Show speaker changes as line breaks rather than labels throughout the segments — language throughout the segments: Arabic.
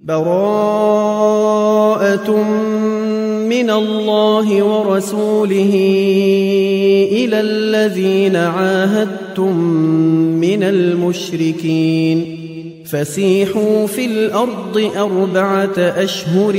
براءة من الله ورسوله إلى الذين عاهدتم من المشركين فسيحوا في الأرض 4 أشهر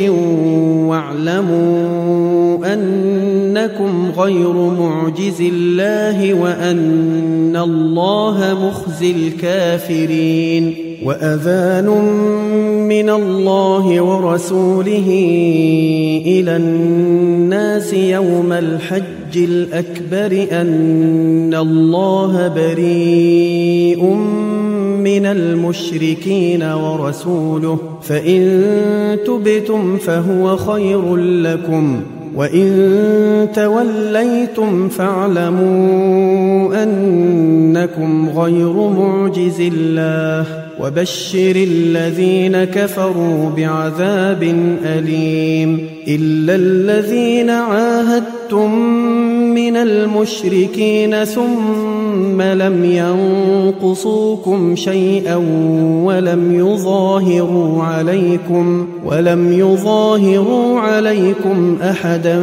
واعلموا أنكم غير معجز الله وأن الله مخزي الكافرين وأذان من الله ورسوله إلى الناس يوم الحج الأكبر أن الله بريء من المشركين ورسوله فإن تبتم فهو خير لكم وإن توليتم فاعلموا أنكم غير معجز الله وبشر الذين كفروا بعذاب أليم إلا الذين عاهدتم من المشركين ثم لم ينقصوكم شيئا ولم يظاهروا عليكم أحدا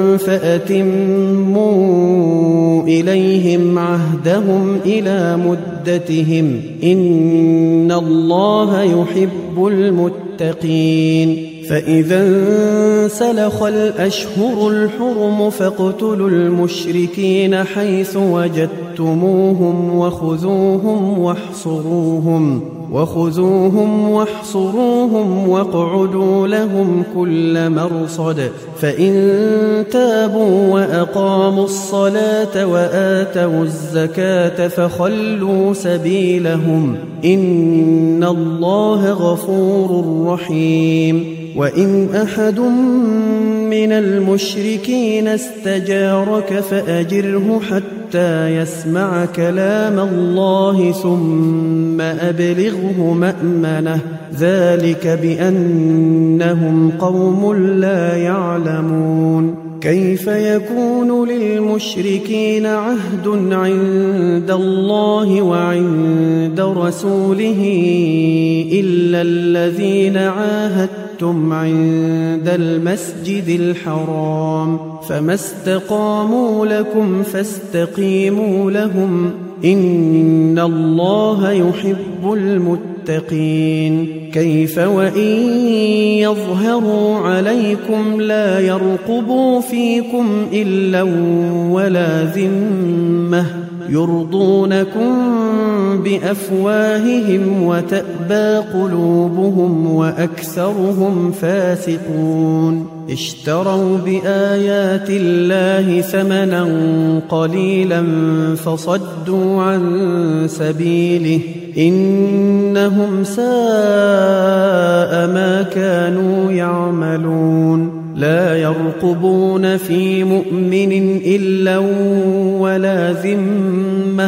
فأتموا إليهم عهدهم إلى مدتهم إن الله يحب المتقين فإذا انسلخ الأشهر الحرم فاقتلوا المشركين حيث وجدتموهم وخذوهم واحصروهم واقعدوا لهم كل مرصد فإن تابوا وأقاموا الصلاة وآتوا الزكاة فخلوا سبيلهم إن الله غفور رحيم وإن أحد من المشركين استجارك فأجره حتى يسمع كلام الله ثم أبلغه مأمنه ذلك بأنهم قوم لا يعلمون كيف يكون للمشركين عهد عند الله وعند رسوله إلا الذين عاهدتم عند المسجد الحرام فما استقاموا لكم فاستقيموا لهم إن الله يحب المتقين كيف وإن يظهروا عليكم لا يرقبوا فيكم إلا ولا ذمة يرضونكم بأفواههم وتأبى قلوبهم وأكثرهم فاسقون اشتروا بآيات الله ثمنا قليلا فصدوا عن سبيله إنهم ساء ما كانوا يعملون لا يرقبون في مؤمن إلا ولا ذمة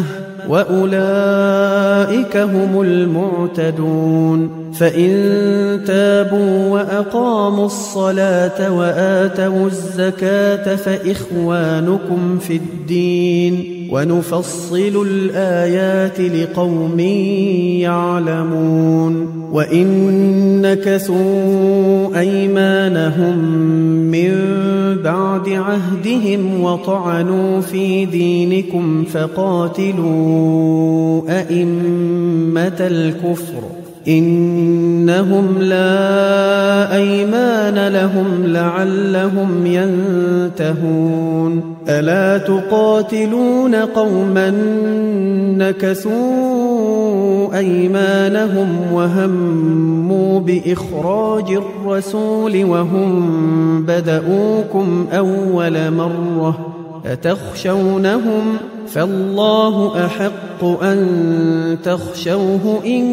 وأولئك هم المعتدون فإن تابوا وأقاموا الصلاة وآتوا الزكاة فإخوانكم في الدين ونفصل الآيات لقوم يعلمون وإن نكثوا أيمانهم من بعد عهدهم وطعنوا في دينكم فقاتلوا أئمة الكفر إنهم لا أيمان لهم لعلهم ينتهون ألا تقاتلون قوما نكثوا أيمانهم وهموا بإخراج الرسول وهم بدؤوكم أول مرة أتخشونهم فالله أحق أن تخشوه إن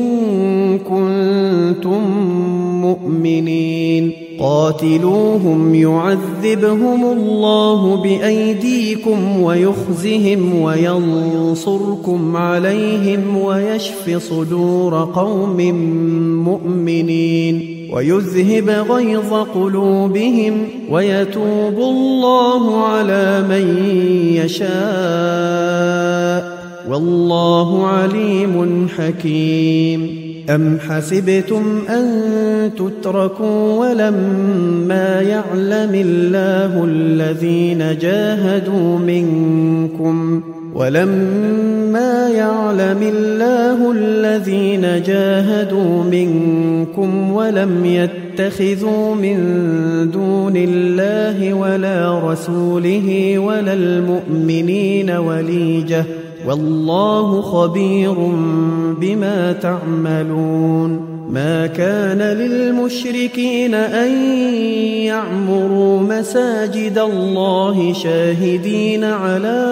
كنتم مؤمنين قاتلوهم يعذبهم الله بأيديكم ويخزهم وينصركم عليهم ويشف صدور قوم مؤمنين ويذهب غيظ قلوبهم ويتوب الله على من يشاء والله عليم حكيم أم حسبتم أن تتركوا ولما يعلم الله الذين جاهدوا منكم ولم يتخذوا من دون الله ولا رسوله ولا المؤمنين وليجة والله خبير بما تعملون ما كان للمشركين أن يعمروا مساجد الله شاهدين على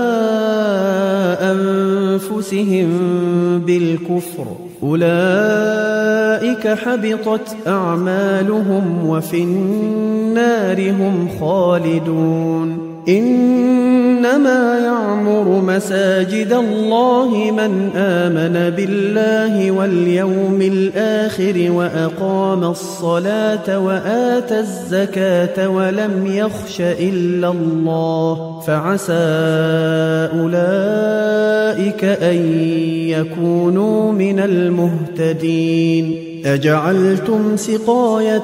أنفسهم بالكفر أولئك حبطت أعمالهم وفي النار هم خالدون إنما يعمر مساجد الله من آمن بالله واليوم الآخر وأقام الصلاة وآتى الزكاة ولم يخش إلا الله فعسى أولئك أن يكونوا من المهتدين أجعلتم سقاية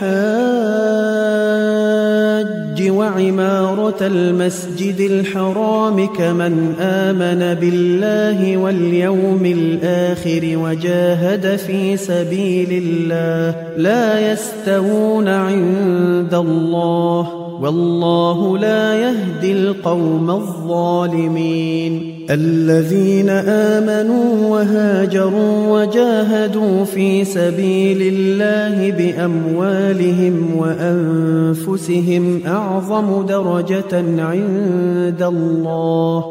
الحاج وعمارة المسجد الحرام كمن آمن بالله واليوم الآخر وجاهد في سبيل الله لا يستوون عند الله والله لا يهدي القوم الظالمين الذين آمنوا وهاجروا وجاهدوا في سبيل الله بأموالهم وأنفسهم أعظم درجة عند الله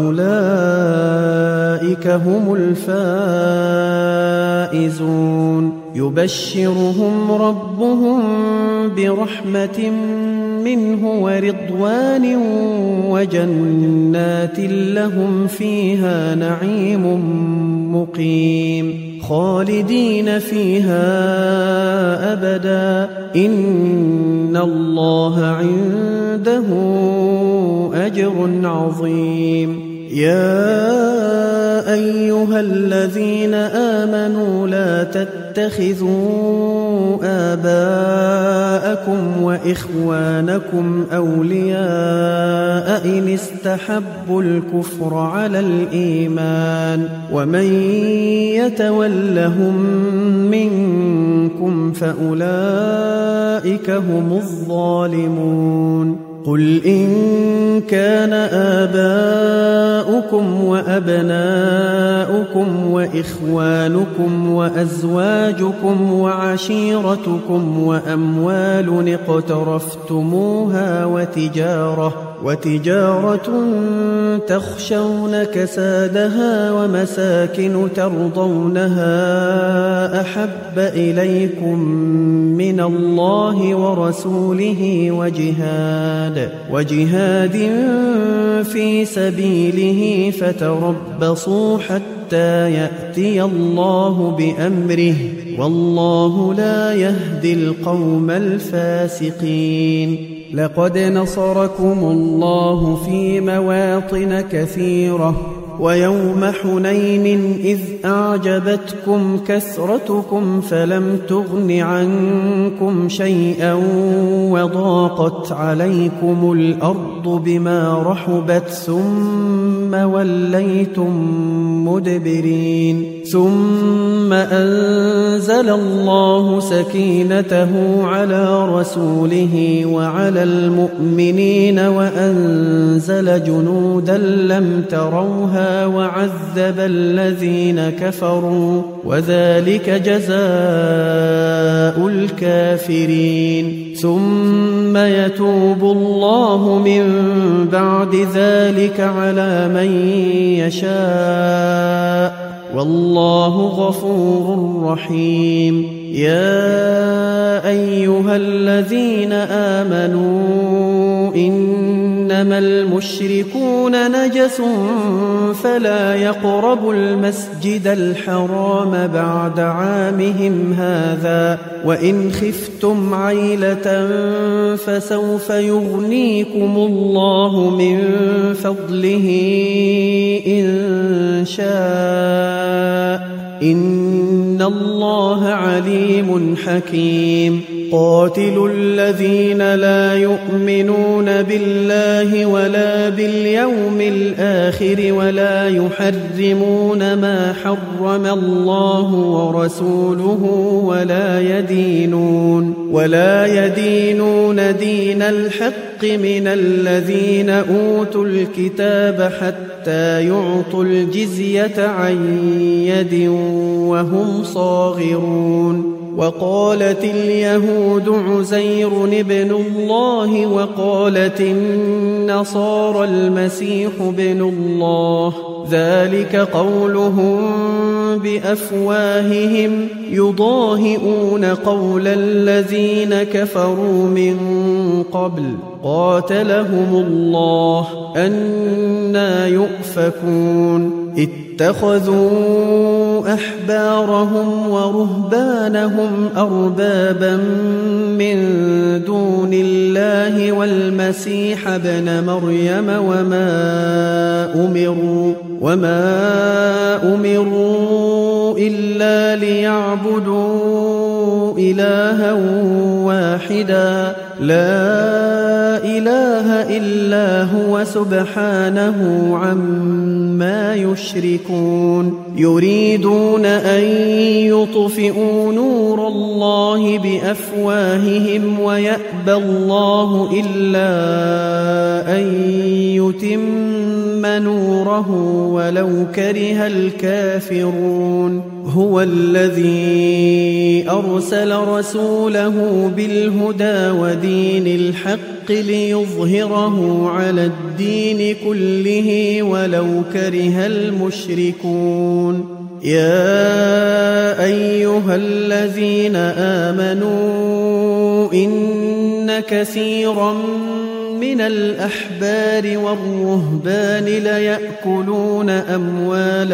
وأولئك هم الفائزون يبشرهم ربهم برحمة منه ورضوان وجنات لهم فيها نعيم مقيم خالدين فيها أبدا إن الله عنده أجر عظيم يا أيها الذين آمنوا لا تتخذوا آباءكم وإخوانكم أولياء إن استحبوا الكفر على الإيمان ومن يتولهم منكم فأولئك هم الظالمون قل إن كان آباؤكم وأبناؤكم وإخوانكم وأزواجكم وعشيرتكم وأموال اقترفتموها وتجارة تخشون كسادها ومساكن ترضونها أحب إليكم من الله ورسوله وجهاد في سبيله فتربصوا حتى يأتي الله بأمره والله لا يهدي القوم الفاسقين لقد نصركم الله في مواطن كثيرة ويوم حنين إذ أعجبتكم كثرتكم فلم تغن عنكم شيئا وضاقت عليكم الأرض بما رحبت ثم وليتم مدبرين ثم أنزل الله سكينته على رسوله وعلى المؤمنين وأنزل جنودا لم تروها وعذب الذين كفروا وذلك جزاء الكافرين ثم يتوب الله من بعد ذلك على من يشاء والله غفور رحيم يا أيها الذين آمنوا إنما المشركون نجس فلا يقربوا المسجد الحرام بعد عامهم هذا وإن خفتم عيلة فسوف يغنيكم الله من فضله إن شاء إن الله عليم حكيم قاتلوا الذين لا يؤمنون بالله ولا باليوم الآخر ولا يحرمون ما حرم الله ورسوله ولا يدينون دين الحق من الذين أوتوا الكتاب حتى يعطوا الجزية عن يد وهم صاغرون وقالت اليهود عزير ابن الله وقالت النصارى المسيح ابن الله ذلك قولهم بأفواههم يضاهئون قول الذين كفروا من قبل قاتلهم الله أنى يؤفكون اتخذوا أحبارهم ورهبانهم أربابا من دون الله والمسيح ابن مريم وما أمروا إلا ليعبدوا إلها واحدا لا إله إلا هو سبحانه عما يشركون يريدون أن يطفئوا نور الله بأفواههم ويأبى الله إلا أن يتم نوره ولو كره الكافرون هو الذي أرسل رسوله بالهدى ودين الحق ليظهره على الدين كله ولو كره المشركون يا أيها الذين آمنوا إن كثيرا من الأحبار والرهبان ليأكلون أموال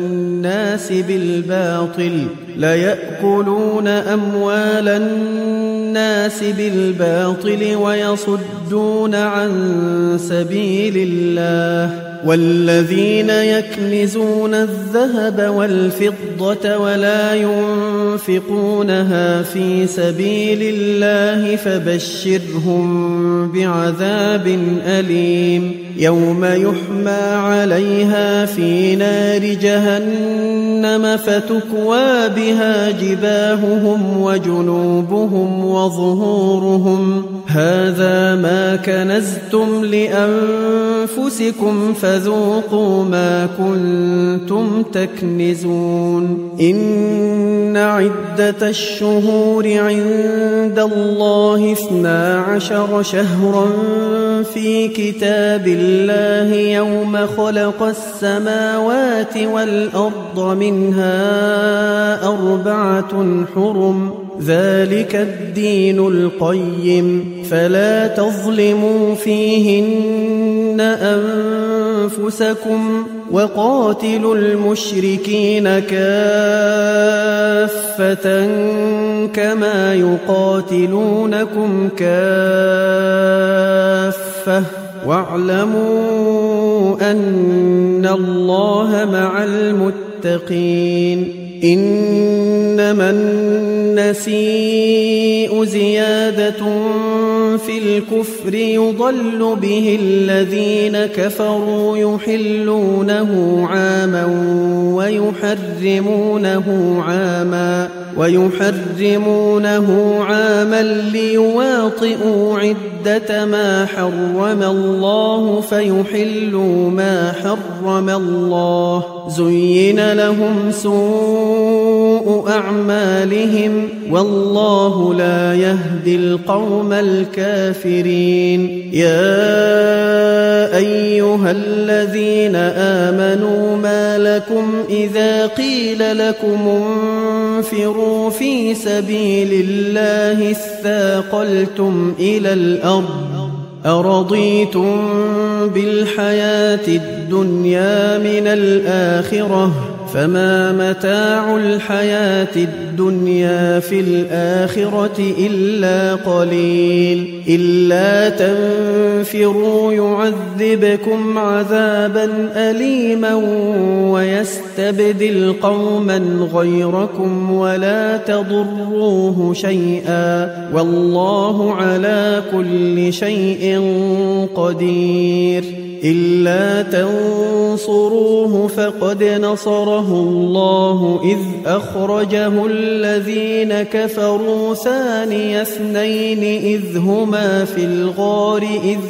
الناس بالباطل ويصدون عن سبيل الله والذين يكنزون الذهب والفضة ولا ينفقونها في سبيل الله فبشرهم بعذاب أليم يوم يحمى عليها في نار جهنم فتكوى بها جباههم وجنوبهم وظهورهم هذا ما كنزتم لأنفسكم فذوقوا ما كنتم تكنزون إن عدة الشهور عند الله 12 شهرا في كتاب الله يوم خلق السماوات والأرض منها 4 حرم ذلك الدين القيم فلا تظلموا فيهن أنفسكم وقاتلوا المشركين كافة كما يقاتلونكم كافة واعلموا أن الله مع المتقين إنما النسيء زيادة في الكفر يضل به الذين كفروا يحلونه عاما ويحرمونه عاما ليواطئوا عدة ما حرم الله فيحلوا ما حرم الله زين لهم سوء أعمالهم والله لا يهدي القوم الكافرين يا أيها الذين آمنوا ما لكم إذا قيل لكم انفروا في سبيل الله اثاقلتم إلى الأرض أرضيتم بالحياة الدنيا من الآخرة فما متاع الحياة الدنيا في الآخرة إلا قليل إلا تنفروا يعذبكم عذابا أليما ويستبدل قوما غيركم ولا تضروه شيئا والله على كل شيء قدير إلا تنصروه فقد نصره الله إذ أخرجه الذين كفروا ثاني اثنين إذ هما في الغار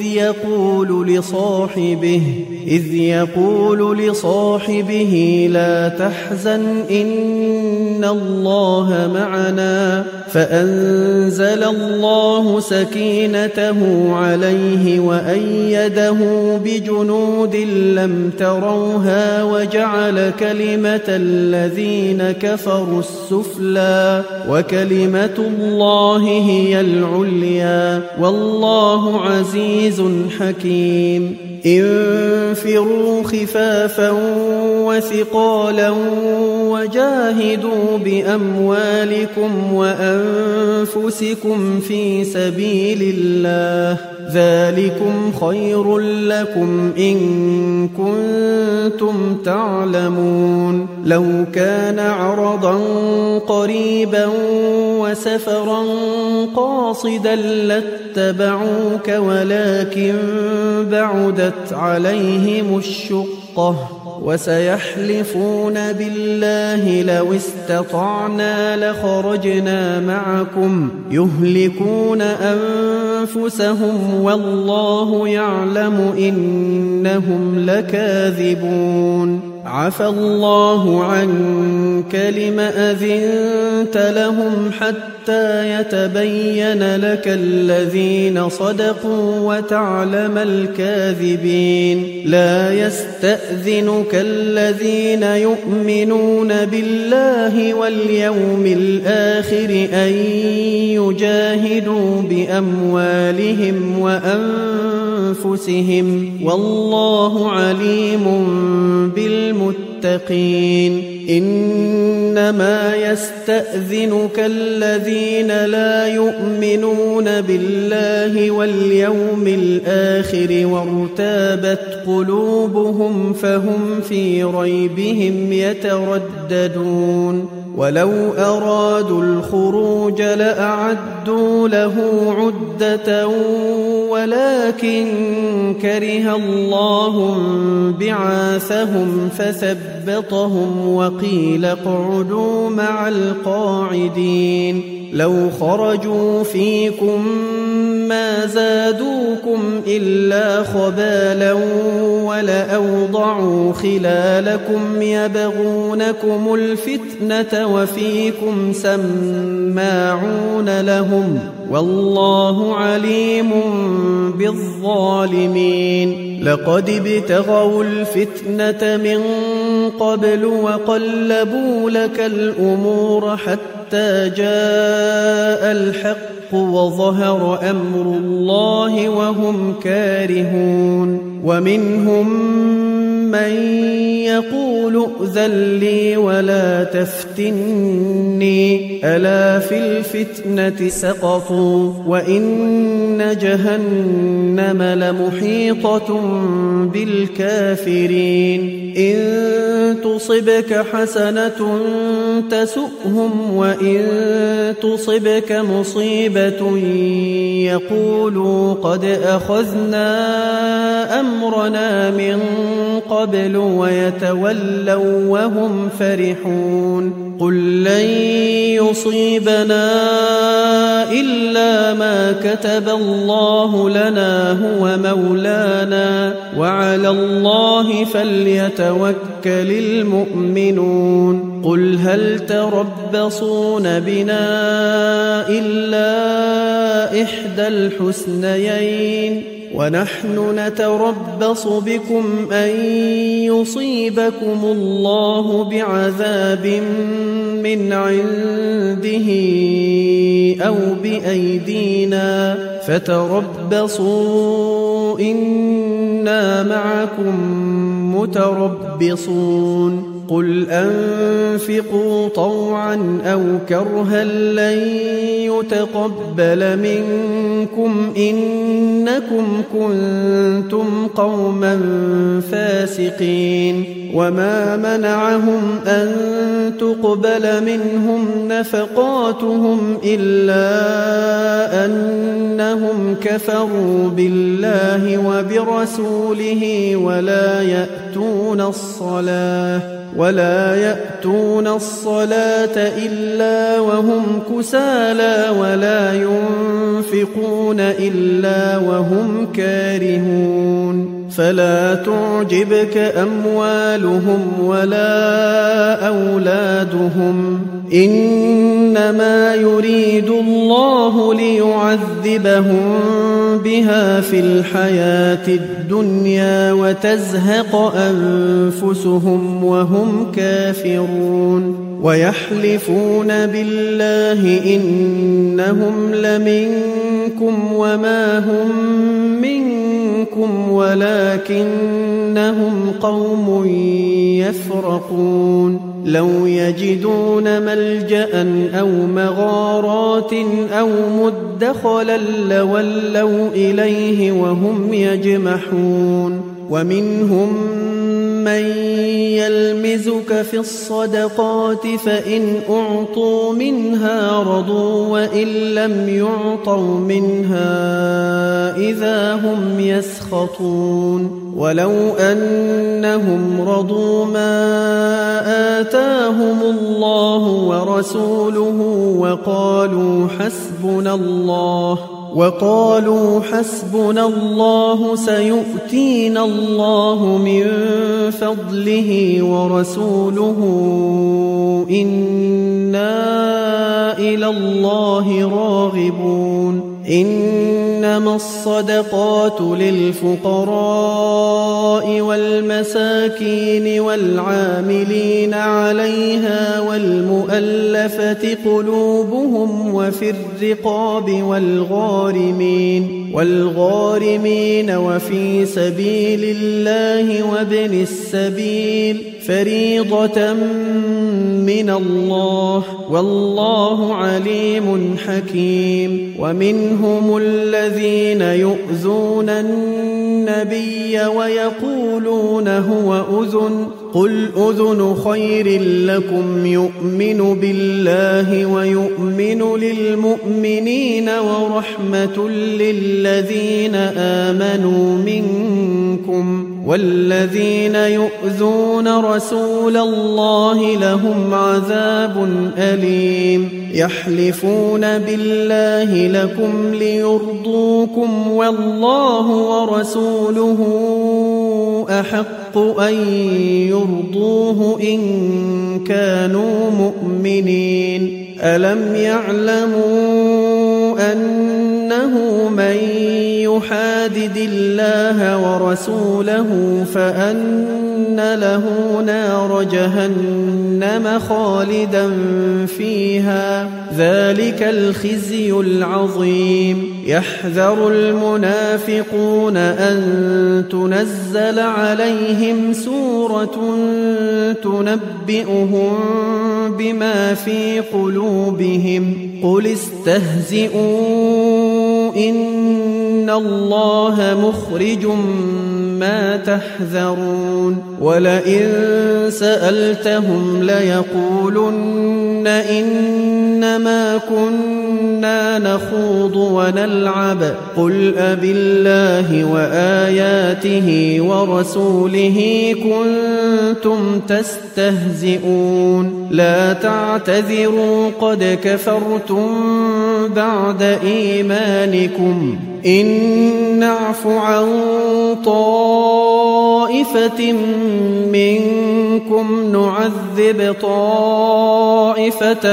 إذ يقول لصاحبه لا تحزن إن الله معنا فأنزل الله سكينته عليه وأيده بجنود لم تروها وجعل كلمة الذين كفروا السفلى وكلمة الله هي العليا والله عزيز حكيم انفروا خفافا وثقالا وجاهدوا بأموالكم وأنفسكم في سبيل الله ذلكم خير لكم إن كنتم تعلمون لو كان عرضا قريبا وسفرا قاصدا لاتبعوك ولكن بعدت عليهم الشقة وسيحلفون بالله لو استطعنا لخرجنا معكم يهلكون أنفسهم والله يعلم إنهم لكاذبون عفى الله عنك لم أذنت لهم حتى يتبين لك الذين صدقوا وتعلم الكاذبين لا يستأذنك الذين يؤمنون بالله واليوم الآخر أن يجاهدوا بأموالهم وأنفسهم والله عليم بالمتقين إنما يستأذنك الذين لا يؤمنون بالله واليوم الآخر وارتابت قلوبهم فهم في ريبهم يترددون ولو أرادوا الخروج لأعدوا له عدة ولكن كره الله بعاثهم فثبطهم وقيل اقعدوا مع القاعدين لو خرجوا فيكم ما زادوكم إلا خبالا ولأوضعوا خلالكم يبغونكم الفتنة وفيكم سماعون لهم والله عليم بالظالمين لقد ابتغوا الفتنة من قبل وقلبوا لك الأمور حتى جاء الحق وظهر أمر الله وهم كارهون ومنهم من يقول ائذن لي ولا تفتني ألا في الفتنة سقطوا وإن جهنم لمحيطة بالكافرين إن تصبك حسنة تسؤهم وإن تصبك مصيبة يقولوا قد أخذنا أمرنا من قبل ويتولوا وهم فرحون قل لن يصيبنا إلا ما كتب الله لنا هو مولانا وعلى الله فليتوكل المؤمنون قل هل تربصون بنا إلا إحدى الحسنيين ونحن نتربص بكم أن يصيبكم الله بعذاب من عنده أو بأيدينا فتربصوا إنا معكم متربصون قل أنفقوا طوعا أو كرها لن يتقبل منكم إنكم كنتم قوما فاسقين وما منعهم أن تقبل منهم نفقاتهم إلا أنهم كفروا بالله وبرسوله ولا يأتون الصلاة إلا وهم كسالى ولا ينفقون إلا وهم كارهون فلا تعجبك أموالهم ولا أولادهم إنما يريد الله ليعذبهم بها في الحياة الدنيا وتزهق أنفسهم وهم كافرون ويحلفون بالله إنهم لمنكم وما هم منكم ولكنهم قوم يفرقون لو يجدون ملجأ أو مغارات أو مدخلا لولوا إليه وهم يجمحون ومنهم من يلمزك في الصدقات فإن أعطوا منها رضوا وإن لم يعطوا منها إذا هم يسخطون ولو أنهم رضوا ما آتاهم الله ورسوله وقالوا حسبنا الله سيؤتينا الله من فضله ورسوله إنا إلى الله راغبون إنما الصدقات للفقراء والمساكين والعاملين عليها والمؤلفة قلوبهم وفي الرقاب والغارمين وفي سبيل الله وابن السبيل فريضة من الله والله عليم حكيم ومنهم الذين يؤذون النبي ويقولون هو أذن قل أذن خير لكم يؤمن بالله ويؤمن للمؤمنين ورحمة للذين آمنوا منكم والذين يؤذون رسول الله لهم عذاب أليم يحلفون بالله لكم ليرضوكم والله ورسوله أحق أن يرضوه إن كانوا مؤمنين ألم يعلموا أنه من يحادد الله ورسوله فأن له نار جهنم خالدا فيها ذلك الخزي العظيم يحذر المنافقون أن تنزل عليهم سورة تنبئهم بما في قلوبهم قل استهزئوا إن الله مخرج ما تحذرون ولئن سألتهم ليقولن إنما كنا نخوض ونلعب قل أبالله وآياته ورسوله كنتم تستهزئون لا تعتذروا قد كفرتم بعد إيمانكم إن نعف عن طائفة منكم نعذب طائفة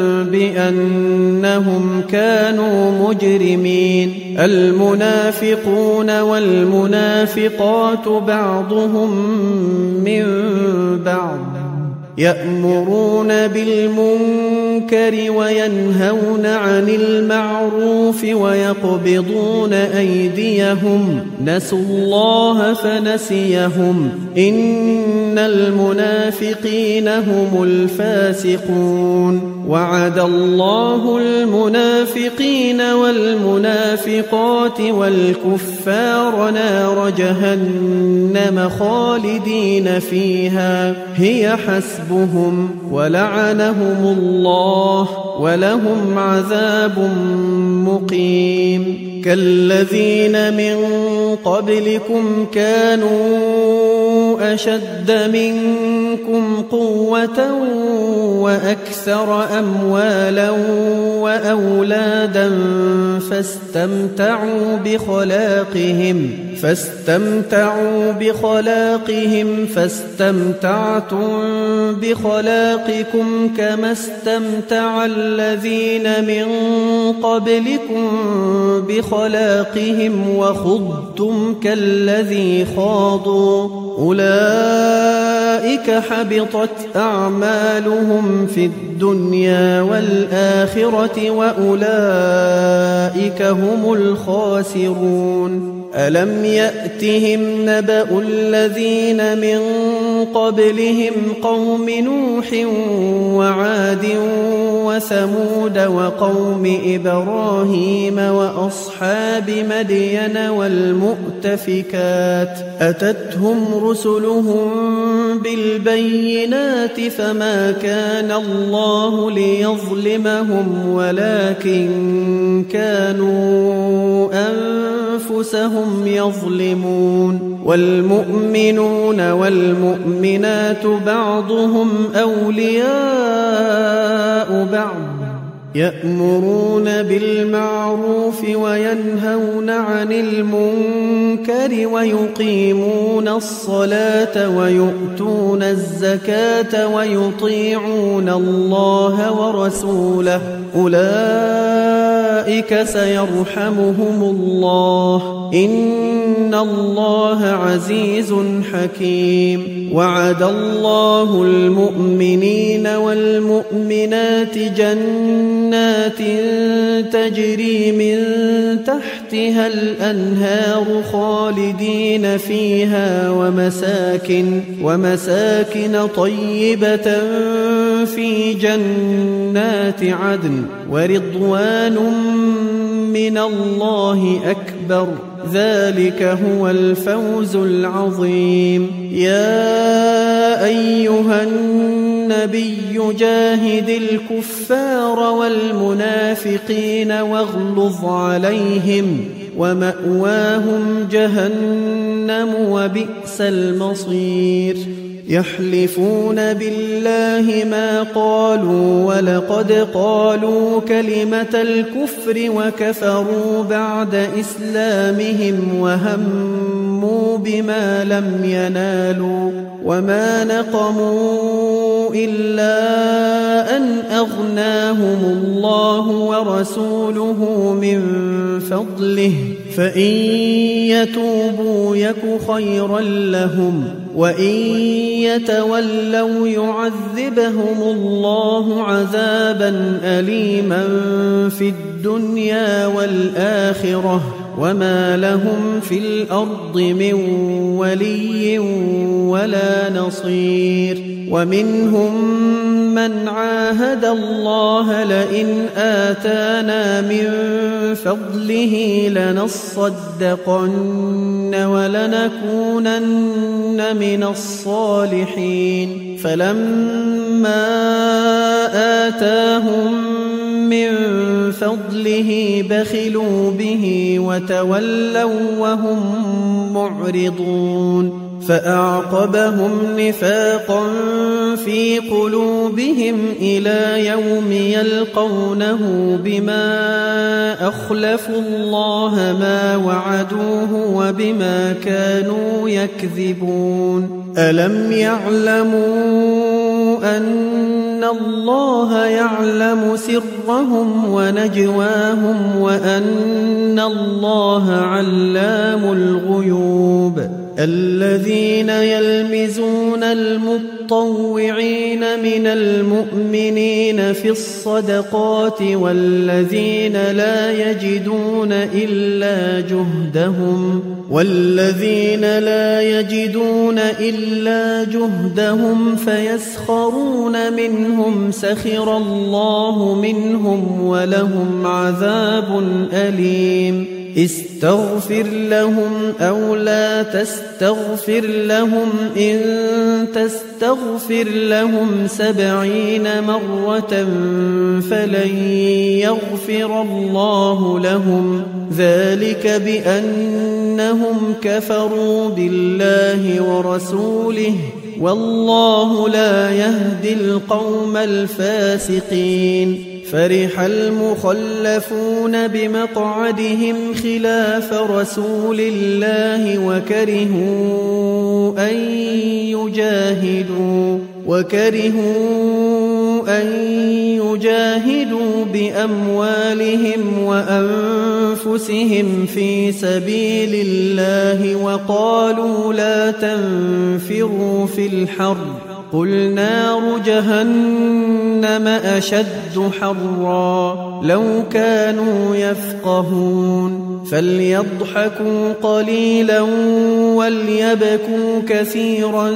بأنهم كانوا مجرمين المنافقون والمنافقات بعضهم من بعض يأمرون بالمنكر وينهون عن المعروف ويقبضون أيديهم نسوا الله فنسيهم إن المنافقين هم الفاسقون وعد الله المنافقين والمنافقات والكفار نار جهنم خالدين فيها هي حسبهم ولعنهم الله ولهم عذاب مقيم كالذين من قبلكم كانوا أشد منكم قوة وأكثر أموالا وأولادا فاستمتعوا بخلاقهم فاستمتعتم بخلاقكم كما استمتع الذين من قبلكم بخلاقهم وخضتم كالذي خاضوا أولئك حبطت أعمالهم في الدنيا والآخرة وأولئك هم الخاسرون ألم يأتهم نبأ الذين من قبلهم قوم نوح وعاد وثمود وقوم إبراهيم وأصحاب مدين والمؤتفكات أتتهم رسلهم بالبينات فما كان الله ليظلمهم ولكن كانوا أنفسهم يظلمون والمؤمنون والمؤمنات بعضهم أولياء بعض يأمرون بالمعروف وينهون عن المنكر ويقيمون الصلاة ويؤتون الزكاة ويطيعون الله ورسوله أولئك سيرحمهم الله إن الله عزيز حكيم وعد الله المؤمنين والمؤمنات جنات تجري من تحتها الأنهار خالدين فيها ومساكن طيبة في جنات عدن ورضوان من الله أكبر ذلك هو الفوز العظيم يا أيها النبي جاهد الكفار والمنافقين واغلظ عليهم ومأواهم جهنم وبئس المصير يحلفون بالله ما قالوا ولقد قالوا كلمة الكفر وكفروا بعد إسلامهم وهموا بما لم ينالوا وما نقموا إلا أن أغناهم الله ورسوله من فضله فإن يتوبوا يك خيرا لهم وإن يتولوا يعذبهم الله عذابا أليما في الدنيا والآخرة وما لهم في الأرض من ولي ولا نصير ومنهم من عاهد الله لئن آتانا من فضله لنصدقن ولنكونن من الصالحين فلما آتاهم من فضله بخلوا به وتولوا وهم معرضون فأعقبهم نفاقا في قلوبهم إلى يوم يلقونه بما أخلفوا الله ما وعدوه وبما كانوا يكذبون ألم يعلموا أن الله يعلم سرهم ونجواهم وأن الله علام الغيوب الذين يلمزون المطوعين من المؤمنين في الصدقات والذين لا يجدون إلا جهدهم فيسخرون منهم سخر الله منهم ولهم عذاب أليم استغفر لهم أو لا تستغفر لهم إن تستغفر لهم 70 مرة فلن يغفر الله لهم ذلك بأنهم كفروا بالله ورسوله والله لا يهدي القوم الفاسقين فرح المخلفون بمقعدهم خلاف رسول الله وكرهوا أن يجاهدوا بأموالهم وأنفسهم في سبيل الله وقالوا لا تنفروا في الحر قل نار جهنم أشد حرا لو كانوا يفقهون فليضحكوا قليلا وليبكوا كثيرا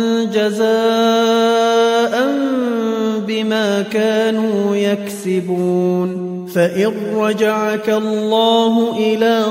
جزاء بما كانوا يكسبون فإن رجعك الله إلى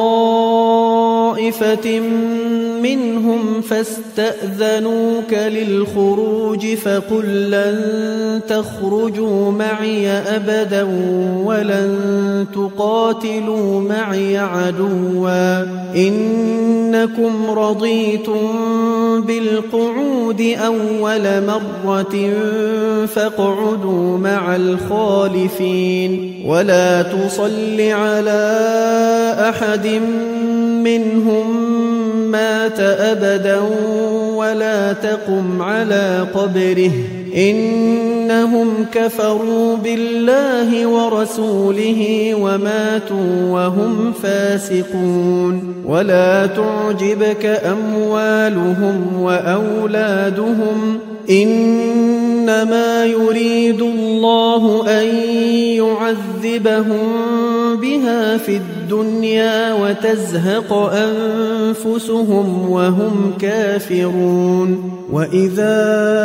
طائفة منهم فاستأذنوك للخروج فقل لن تخرجوا معي أبدا ولن تقاتلوا معي عدوا إنكم رضيتم بالقعود أول مرة فاقعدوا مع الخالفين ولا تصل على أحد منهم مات أبدا ولا تقم على قبره إنهم كفروا بالله ورسوله وماتوا وهم فاسقون ولا تعجبك أموالهم وأولادهم إنما يريد الله أن يعذبهم بها في الدنيا وتزهق أنفسهم وهم كافرون وإذا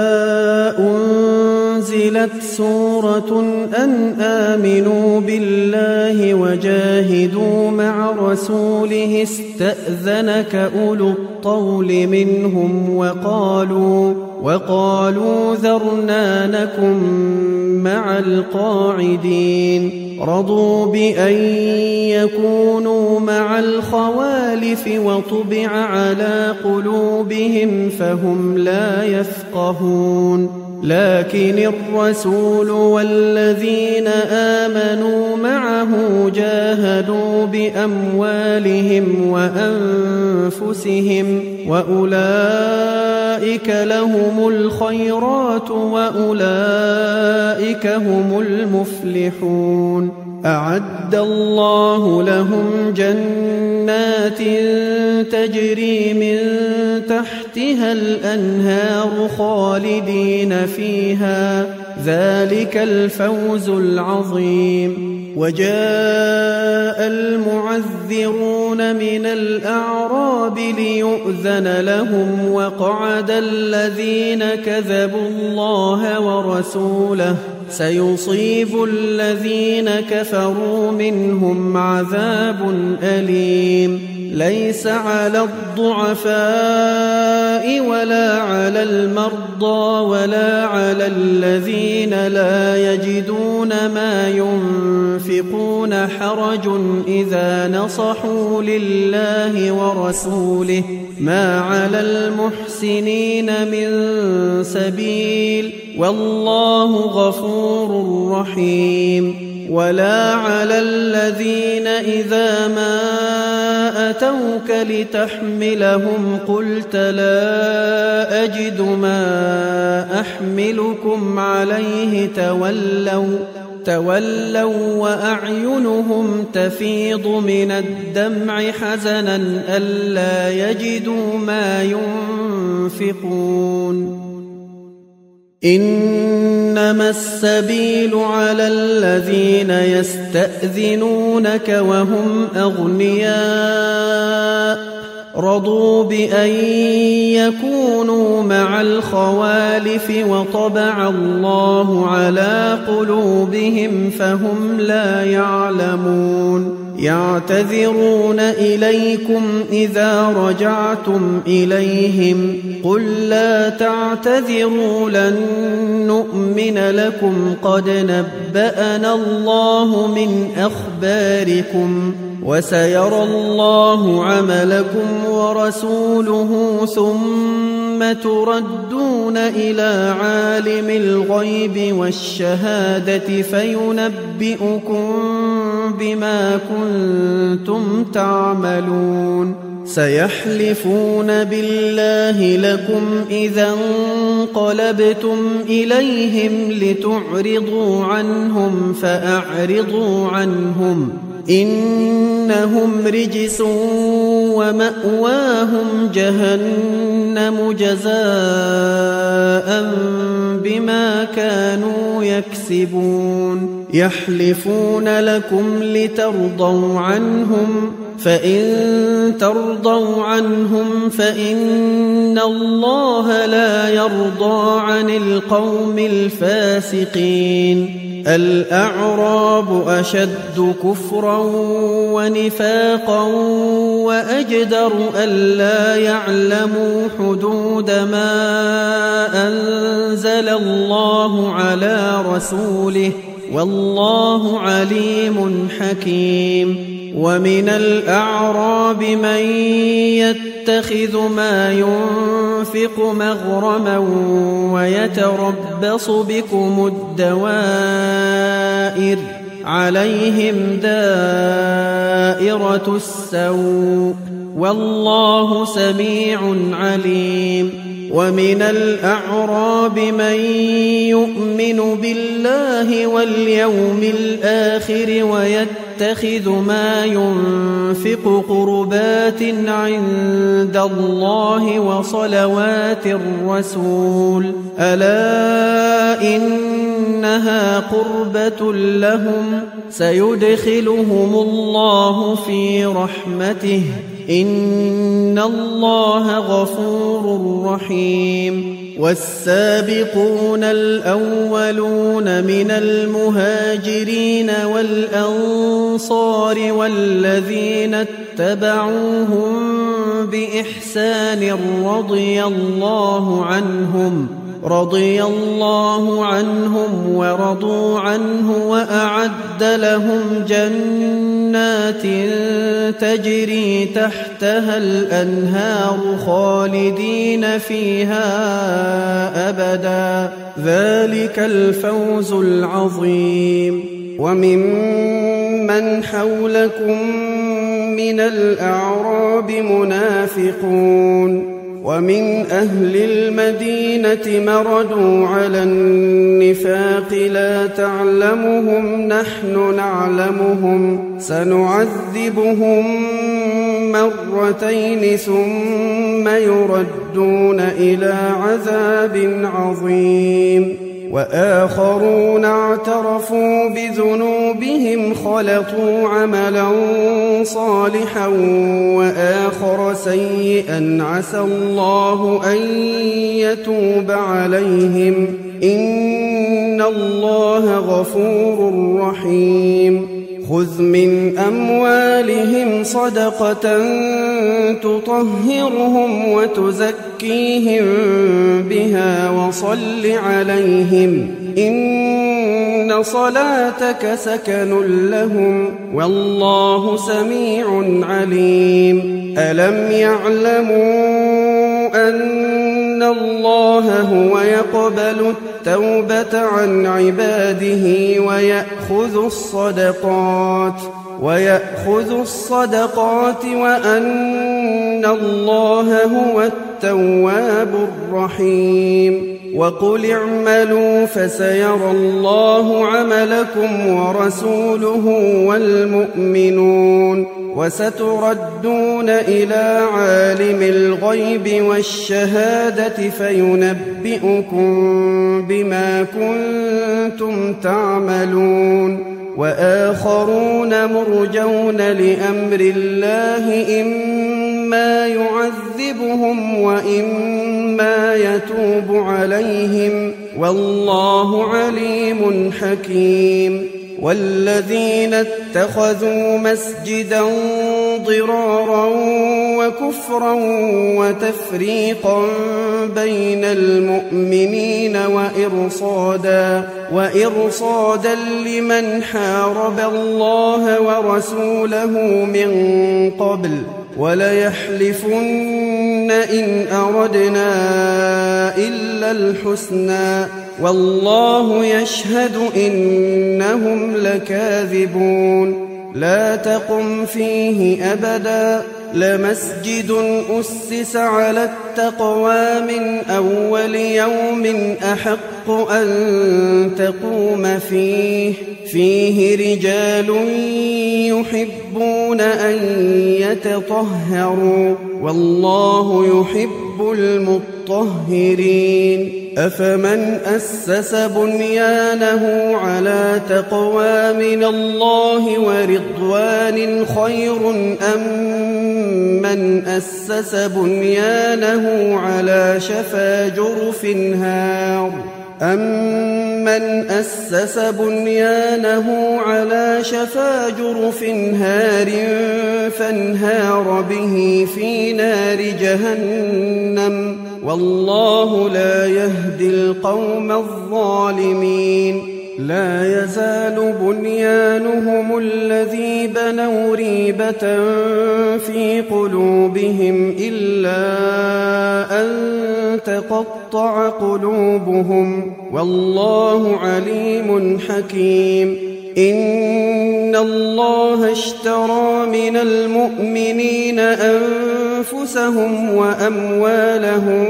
أنزلت سورة أن آمنوا بالله وجاهدوا مع رسوله استأذنك أولو الطول منهم وقالوا ذرنا نكن مع القاعدين رضوا بأن يكونوا مع الخوالف وطبع على قلوبهم فهم لا يفقهون لكن الرسول والذين آمنوا معه جاهدوا بأموالهم وأنفسهم وأولئك لهم الخيرات وأولئك هم المفلحون أعد الله لهم جنات تجري من تحتها الأنهار خالدين فيها ذلك الفوز العظيم وجاء المعذرون من الأعراب ليؤذن لهم وقعد الذين كذبوا الله ورسوله سيصيب الذين كفروا منهم عذاب أليم ليس على الضعفاء ولا على المرضى ولا على الذين لا يجدون ما ينفقون حرج إذا نصحوا لله ورسوله ما على المحسنين من سبيل والله غفور رحيم ولا على الذين إذا ما أتوك لتحملهم قلت لا أجد ما أحملكم عليه تولوا وأعينهم تفيض من الدمع حزنا ألا يجدوا ما ينفقون إنما السبيل على الذين يستأذنونك وهم أغنياء رضوا بأن يكونوا مع الخوالف وطبع الله على قلوبهم فهم لا يعلمون يعتذرون إليكم إذا رجعتم إليهم قل لا تعتذروا لن نؤمن لكم قد نبأنا الله من أخباركم وسيرى الله عملكم ورسوله ثم تردون إلى عالم الغيب والشهادة فينبئكم بما كنتم تعملون سيحلفون بالله لكم إذا انقلبتم إليهم لتعرضوا عنهم فأعرضوا عنهم إنهم رجس ومأواهم جهنم جزاء بما كانوا يكسبون يحلفون لكم لترضوا عنهم فإن ترضوا عنهم فإن الله لا يرضى عن القوم الفاسقين الأعراب أشد كفرا ونفاقا وأجدر ألا يعلموا حدود ما أنزل الله على رسوله والله عليم حكيم ومن الأعراب من يتخذ ما ينفق مغرما ويتربص بكم الدوائر عليهم دائرة السوء والله سميع عليم ومن الأعراب من يؤمن بالله واليوم الآخر ويتخذ ما ينفق قربات عند الله وصلوات الرسول ألا إنها قربة لهم سيدخلهم الله في رحمته إن الله غفور رحيم والسابقون الأولون من المهاجرين والأنصار والذين اتبعوهم بإحسان رضي الله عنهم ورضوا عنه وأعد لهم جنات تجري تحتها الأنهار خالدين فيها أبدا ذلك الفوز العظيم وممن حولكم من الأعراب منافقون ومن أهل المدينة مردوا على النفاق لا تعلمهم نحن نعلمهم سنعذبهم مرتين ثم يردون إلى عذاب عظيم وآخرون اعترفوا بذنوبهم خلطوا عملا صالحا وآخر سيئا عسى الله أن يتوب عليهم إن الله غفور رحيم خذ من أموالهم صدقة تطهرهم وتزكيهم بها وصل عليهم إن صلاتك سكن لهم والله سميع عليم ألم يعلموا أن الله هو يقبل التوبة عن عباده ويأخذ الصدقات وأن الله هو التواب الرحيم وقل اعملوا فسيرى الله عملكم ورسوله والمؤمنون وستردون إلى عالم الغيب والشهادة فينبئكم بما كنتم تعملون وآخرون مرجون لأمر الله إما يعذبهم وإما يتوب عليهم والله عليم حكيم والذين اتخذوا مسجدا ضرارا وكفرا وتفريقا بين المؤمنين وإرصادا لمن حارب الله ورسوله من قبل وليحلفن إن أردنا إلا الحسنى والله يشهد إنهم لكاذبون لا تقم فيه أبدا لمسجد أسس على التقوى من أول يوم أحق أن تقوم فيه رجال يحبون أن يتطهروا والله يحب المطهرين أفمن أسس بنيانه على تقوى من الله ورضوان خير أم من أسس بنيانه على شفا جرف هار فانهار به في نار جهنم والله لا يهدي القوم الظالمين لا يزال بنيانهم الذي بنوا ريبة في قلوبهم إلا أن تقطع قلوبهم والله عليم حكيم إن الله اشترى من المؤمنين أنفسهم وأموالهم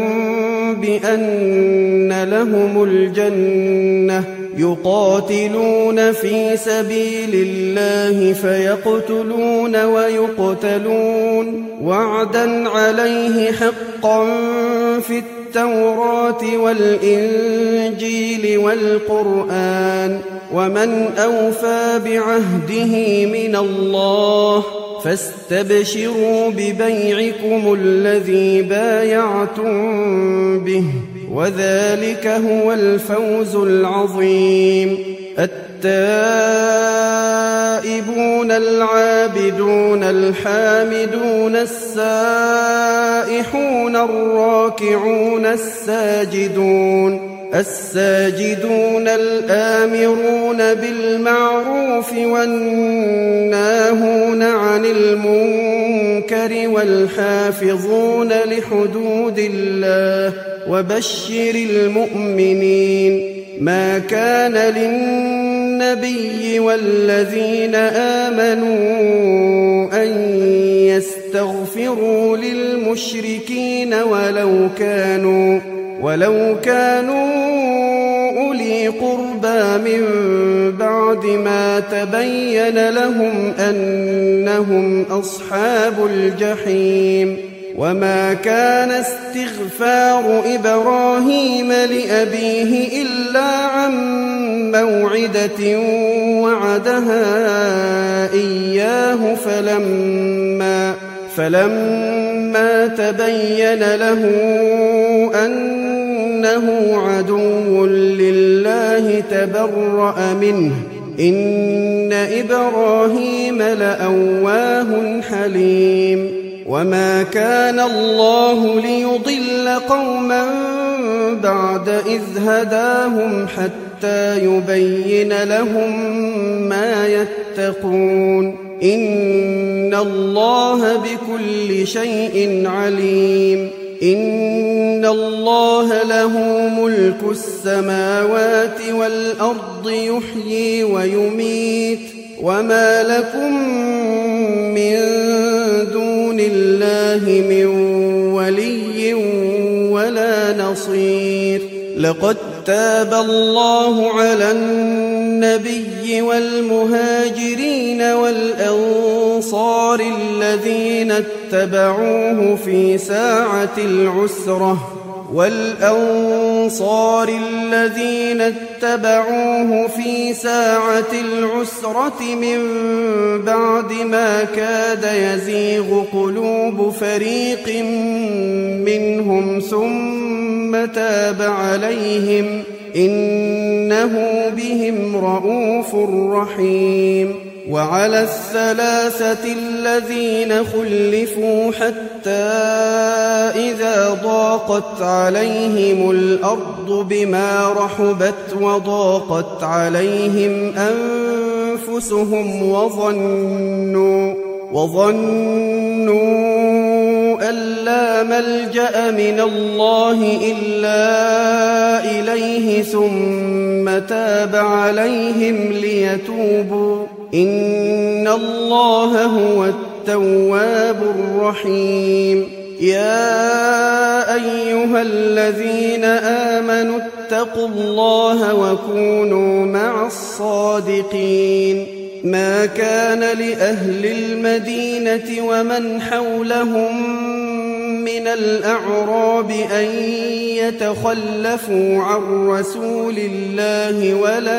بأن لهم الجنة يقاتلون في سبيل الله فيقتلون ويقتلون وعدا عليه حقا في التوراة والإنجيل والقرآن ومن أوفى بعهده من الله فاستبشروا ببيعكم الذي بايعتم به وذلك هو الفوز العظيم التائبون العابدون الحامدون السائحون الراكعون الساجدون الآمرون بالمعروف والناهون عن المنكر والحافظون لحدود الله وبشر المؤمنين ما كان للنبي والذين آمنوا أن يستغفروا للمشركين ولو كانوا أولي قربى من بعد ما تبين لهم أنهم أصحاب الجحيم وما كان استغفار إبراهيم لأبيه إلا عن موعدة وعدها إياه فلما تبين له أنه عدو لله تبرأ منه إن إبراهيم لأواه حليم وما كان الله ليضل قوما بعد إذ هداهم حتى يبين لهم ما يتقون إن الله بكل شيء عليم إن الله له ملك السماوات والأرض يحيي ويميت وما لكم من دون الله من ولي ولا نصير لقد تاب الله على النبي والمهاجرين والأنصار الذين اتبعوه في ساعة العسرة من بعد ما كاد يزيغ قلوب فريق منهم ثم تاب عليهم إنه بهم رءوف رحيم. وعلى الثلاثة الذين خلفوا حتى إذا ضاقت عليهم الأرض بما رحبت وضاقت عليهم أنفسهم وظنوا أن لا ملجأ من الله إلا إليه ثم تاب عليهم ليتوبوا إن الله هو التواب الرحيم. يا أيها الذين آمنوا اتقوا الله وكونوا مع الصادقين. ما كان لأهل المدينة ومن حولهم من الأعراب أن يتخلفوا عن رسول الله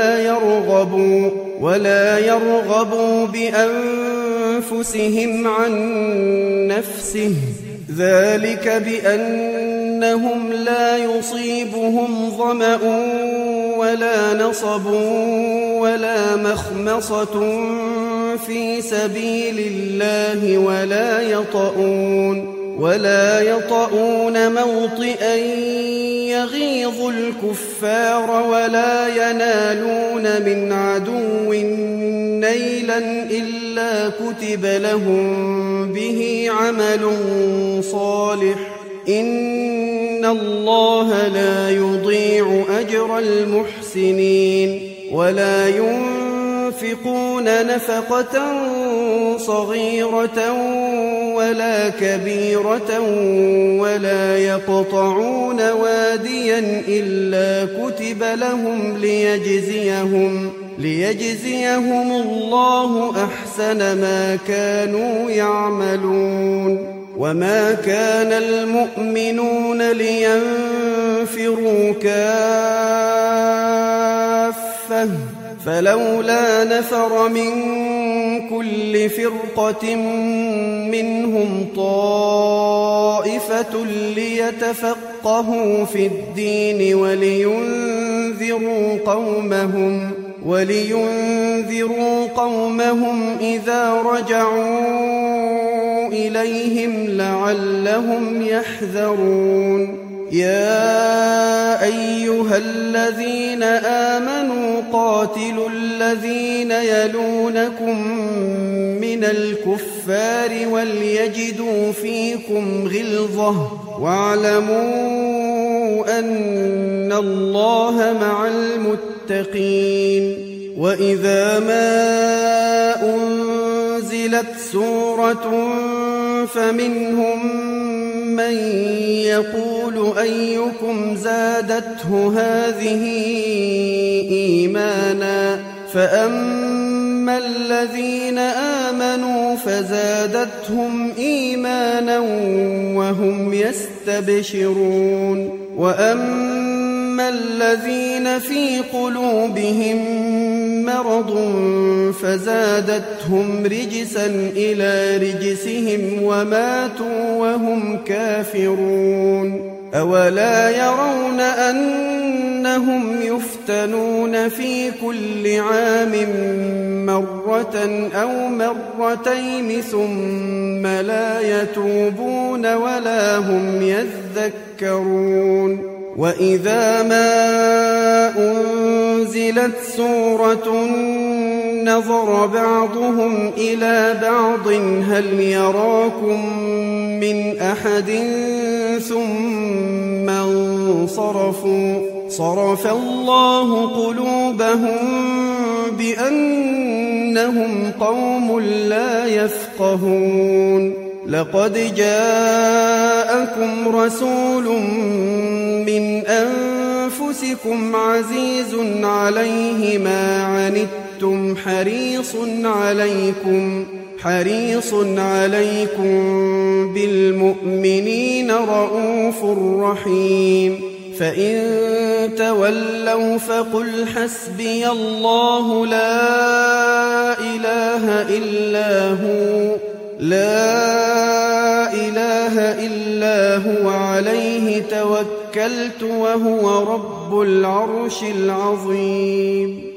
ولا يرغبوا بأنفسهم عن نفسه، ذلك بأنهم لا يصيبهم ظمأ ولا نصب ولا مخمصة في سبيل الله ولا يطؤون موطئا يغيظ الكفار ولا ينالون من عدو نيلا إلا كتب لهم به عمل صالح إن الله لا يضيع أجر المحسنين. ولا ينفقون نفقة صغيرة ولا كبيرة ولا يقطعون واديا إلا كتب لهم ليجزيهم الله أحسن ما كانوا يعملون. وما كان المؤمنون لينفروا كافة فلولا نفر من كل فرقة منهم طائفة ليتفقهوا في الدين ولينذروا قومهم إذا رجعوا إليهم لعلهم يحذرون. يا أيها الذين آمنوا قاتلوا الذين يلونكم من الكفار وليجدوا فيكم غلظة واعلموا أن الله مع المتقين. وإذا ما أنزلت سورة فمنهم من يقول أيكم زادته هذه إيمانا فأما الذين آمنوا فزادتهم إيمانا وهم يستبشرون. وأما الذين في قلوبهم مرض فزادتهم رجسا إلى رجسهم وماتوا وهم كافرون. أولا يرون أنهم يفتنون في كل عام مرة أو مرتين ثم لا يتوبون ولا هم يذكرون. وإذا ما أنزلت سورة نظر بعضهم إلى بعض هل يراكم من أحد ثم انصرفوا صرف الله قلوبهم بأنهم قوم لا يفقهون لقد جاءكم رسول من أنفسكم عزيز عليه ما عنتم حريص عليكم بالمؤمنين رؤوف رحيم فإن تولوا فقل حسبي الله لا إله إلا هو عليه توكلت وهو رب العرش العظيم